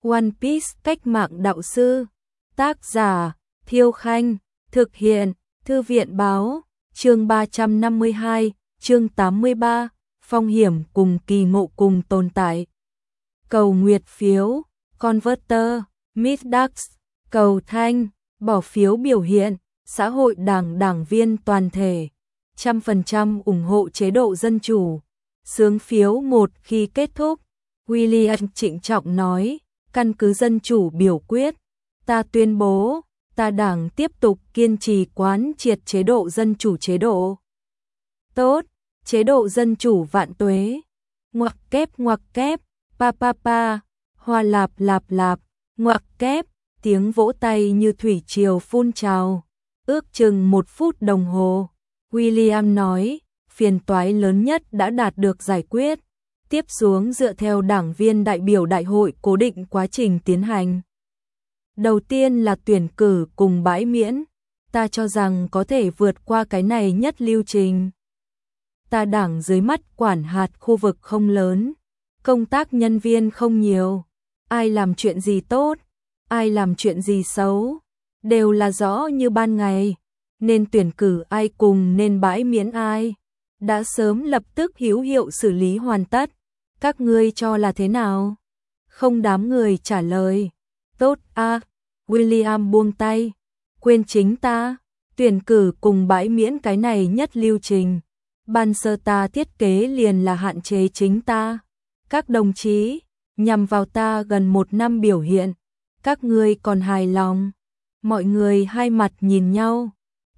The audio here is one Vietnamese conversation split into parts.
One Piece cách mạng đạo sư. Tác giả Thiêu Khanh. Thực hiện Thư viện Báo. Chương 352, chương 83, phong hiểm cùng kỳ ngộ cùng tồn tại. Cầu nguyệt phiếu, Converter, Middax, cầu thanh, bỏ phiếu biểu hiện, xã hội đảng viên toàn thể, 100% ủng hộ chế độ dân chủ. Xướng phiếu 1 khi kết thúc, William trịnh trọng nói, căn cứ dân chủ biểu quyết, ta tuyên bố, ta đảng tiếp tục kiên trì quán triệt chế độ dân chủ chế độ. Tốt, chế độ dân chủ vạn tuế. Ngoặc kép, pa, hoa lạp, ngoặc kép, tiếng vỗ tay như thủy triều phun trào. Ước chừng 1 phút đồng hồ, William nói, phiền toái lớn nhất đã đạt được giải quyết. Tiếp xuống dựa theo đảng viên đại biểu đại hội cố định quá trình tiến hành. Đầu tiên là tuyển cử cùng bãi miễn, ta cho rằng có thể vượt qua cái này nhất lưu trình. Ta đảng dưới mắt quản hạt khu vực không lớn, công tác nhân viên không nhiều, ai làm chuyện gì tốt, ai làm chuyện gì xấu, đều là rõ như ban ngày, nên tuyển cử ai cùng nên bãi miễn ai, đã sớm lập tức hữu hiệu xử lý hoàn tất, các ngươi cho là thế nào? Không đám người trả lời, tốt a. William buông tay, quên chính ta, tuyển cử cùng bãi miễn cái này nhất lưu trình. Ban sơ ta thiết kế liền là hạn chế chính ta. Các đồng chí, nhằm vào ta gần 1 năm biểu hiện, các ngươi còn hài lòng. Mọi người hai mặt nhìn nhau,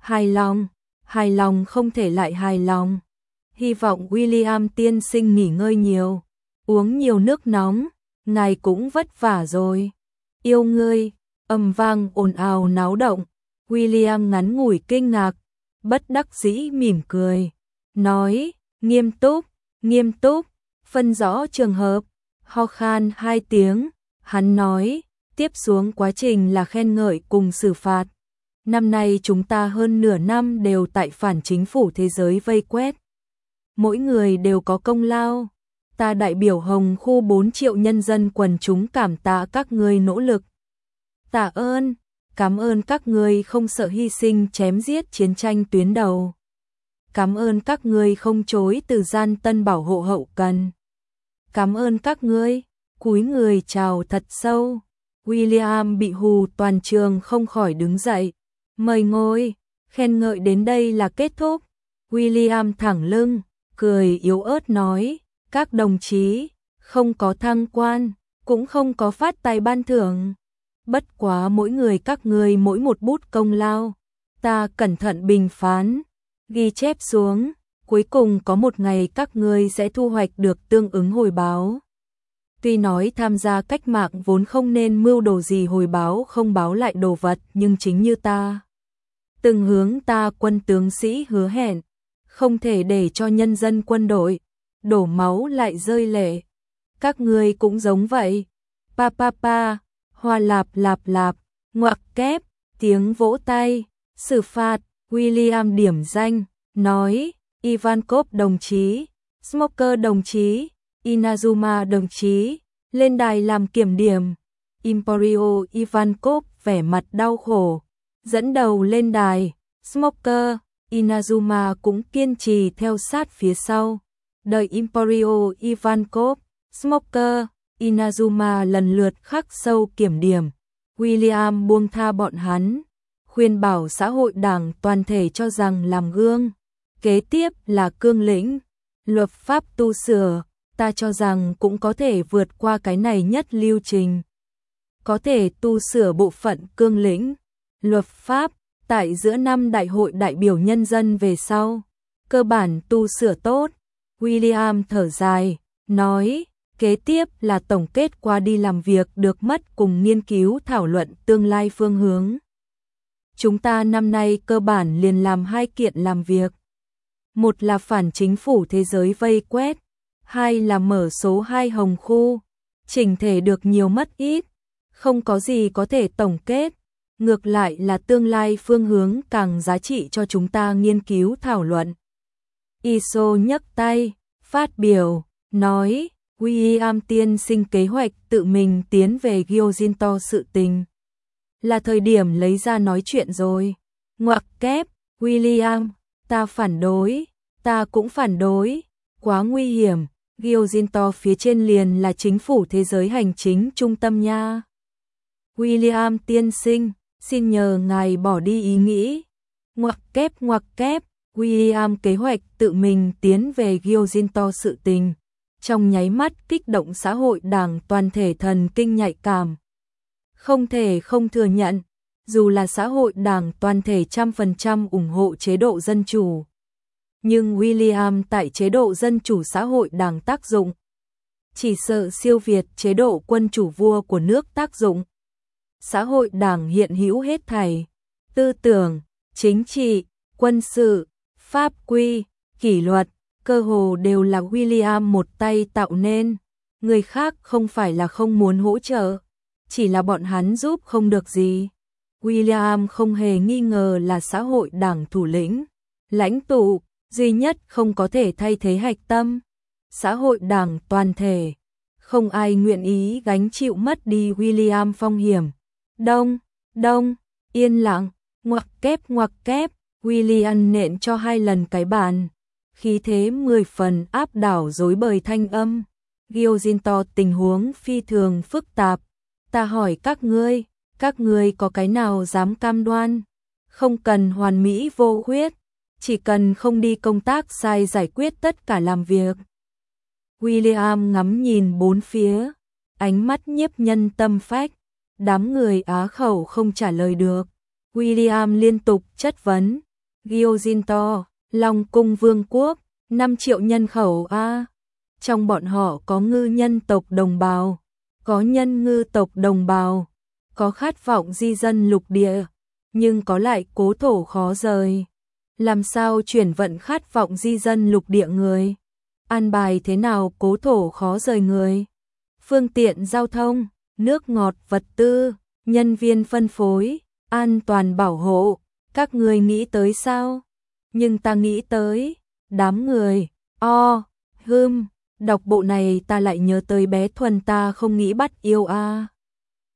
hài lòng không thể lại hài lòng. Hy vọng William tiên sinh nghỉ ngơi nhiều, uống nhiều nước nóng, ngài cũng vất vả rồi. Yêu ngươi. Âm vang ồn ào náo động, William ngắn ngủi kinh ngạc, bất đắc dĩ mỉm cười, nói, nghiêm túc, phân rõ trường hợp, ho khan 2 tiếng, hắn nói, tiếp xuống quá trình là khen ngợi cùng xử phạt. Năm nay chúng ta hơn nửa năm đều tại phản chính phủ thế giới vây quét. Mỗi người đều có công lao, ta đại biểu Hồng khu 4 triệu nhân dân quần chúng cảm tạ các ngươi nỗ lực. Tạ ơn, cảm ơn các ngươi không sợ hy sinh chém giết chiến tranh tuyến đầu. Cảm ơn các ngươi không chối từ gian tân bảo hộ hậu cần. Cảm ơn các ngươi, cúi người chào thật sâu. William bị hù toàn trường không khỏi đứng dậy. Mời ngồi, khen ngợi đến đây là kết thúc. William thẳng lưng, cười yếu ớt nói, các đồng chí, không có thăng quan, cũng không có phát tài ban thưởng. Bất quá mỗi người các ngươi mỗi một bút công lao, ta cẩn thận bình phán, ghi chép xuống, cuối cùng có một ngày các ngươi sẽ thu hoạch được tương ứng hồi báo. Tuy nói tham gia cách mạng vốn không nên mưu đồ gì hồi báo không báo lại đồ vật, nhưng chính như ta từng hướng ta quân tướng sĩ hứa hẹn, không thể để cho nhân dân quân đội đổ máu lại rơi lệ. Các ngươi cũng giống vậy. Pa, hoa lạp, ngoặc kép, tiếng vỗ tay, xử phạt, William điểm danh, nói, Ivankov đồng chí, Smoker đồng chí, Inazuma đồng chí, lên đài làm kiểm điểm. Emporio Ivankov vẻ mặt đau khổ, dẫn đầu lên đài, Smoker, Inazuma cũng kiên trì theo sát phía sau. Đợi Emporio Ivankov, Smoker, Inazuma lần lượt khắc sâu kiểm điểm, William buông tha bọn hắn, khuyên bảo xã hội đảng toàn thể cho rằng làm gương. Kế tiếp là cương lĩnh, luật pháp tu sửa, ta cho rằng cũng có thể vượt qua cái này nhất lưu trình. Có thể tu sửa bộ phận cương lĩnh, luật pháp, tại giữa năm đại hội đại biểu nhân dân về sau, cơ bản tu sửa tốt. William thở dài, nói, kế tiếp là tổng kết qua đi làm việc được mất cùng nghiên cứu thảo luận tương lai phương hướng. Chúng ta năm nay cơ bản liền làm 2 kiện làm việc. Một là phản chính phủ thế giới vây quét, 2 là mở số 2 Hồng khu, chỉnh thể được nhiều mất ít, không có gì có thể tổng kết, ngược lại là tương lai phương hướng càng giá trị cho chúng ta nghiên cứu thảo luận. ISO nhấc tay, phát biểu, nói, William tiên sinh kế hoạch tự mình tiến về Gyojinto sự tình. Là thời điểm lấy ra nói chuyện rồi. Ngoặc kép, William, ta phản đối, ta cũng phản đối, quá nguy hiểm, Gyojinto phía trên liền là chính phủ thế giới hành chính trung tâm nha. William tiên sinh, xin nhờ ngài bỏ đi ý nghĩ. Ngoặc kép, William kế hoạch tự mình tiến về Gyojinto sự tình. Trong nháy mắt kích động xã hội đảng toàn thể thần kinh nhạy cảm. Không thể không thừa nhận, dù là xã hội đảng toàn thể 100% ủng hộ chế độ dân chủ. Nhưng William tại chế độ dân chủ xã hội đảng tác dụng. Chỉ sợ siêu việt chế độ quân chủ vua của nước tác dụng. Xã hội đảng hiện hữu hết thảy, tư tưởng, chính trị, quân sự, pháp quy, kỷ luật, cơ hồ đều là William một tay tạo nên. Người khác không phải là không muốn hỗ trợ, chỉ là bọn hắn giúp không được gì. William không hề nghi ngờ là xã hội đảng thủ lĩnh, lãnh tụ, duy nhất không có thể thay thế hạch tâm. Xã hội đảng toàn thể, không ai nguyện ý gánh chịu mất đi William phong hiểm. Đông, yên lặng, ngoặc kép, William nện cho 2 lần cái bàn. Khí thế 10 phần áp đảo rối bời thanh âm. Gyojinto tình huống phi thường phức tạp. Ta hỏi các ngươi có cái nào dám cam đoan? Không cần hoàn mỹ vô khuyết, chỉ cần không đi công tác sai giải quyết tất cả làm việc. William ngắm nhìn bốn phía, ánh mắt nhiếp nhân tâm phách. Đám người á khẩu không trả lời được. William liên tục chất vấn. Gyojinto, Long Cung Vương quốc, 5 triệu nhân khẩu a. Trong bọn họ có ngư nhân tộc đồng bào, có nhân ngư tộc đồng bào, có khát vọng di dân lục địa, nhưng có lại cố thổ khó rời. Làm sao chuyển vận khát vọng di dân lục địa người? An bài thế nào cố thổ khó rời người? Phương tiện giao thông, nước ngọt, vật tư, nhân viên phân phối, an toàn bảo hộ, các người nghĩ tới sao? Nhưng ta nghĩ tới, đám người, đọc bộ này ta lại nhớ tới bé Thuần ta không nghĩ bắt yêu a.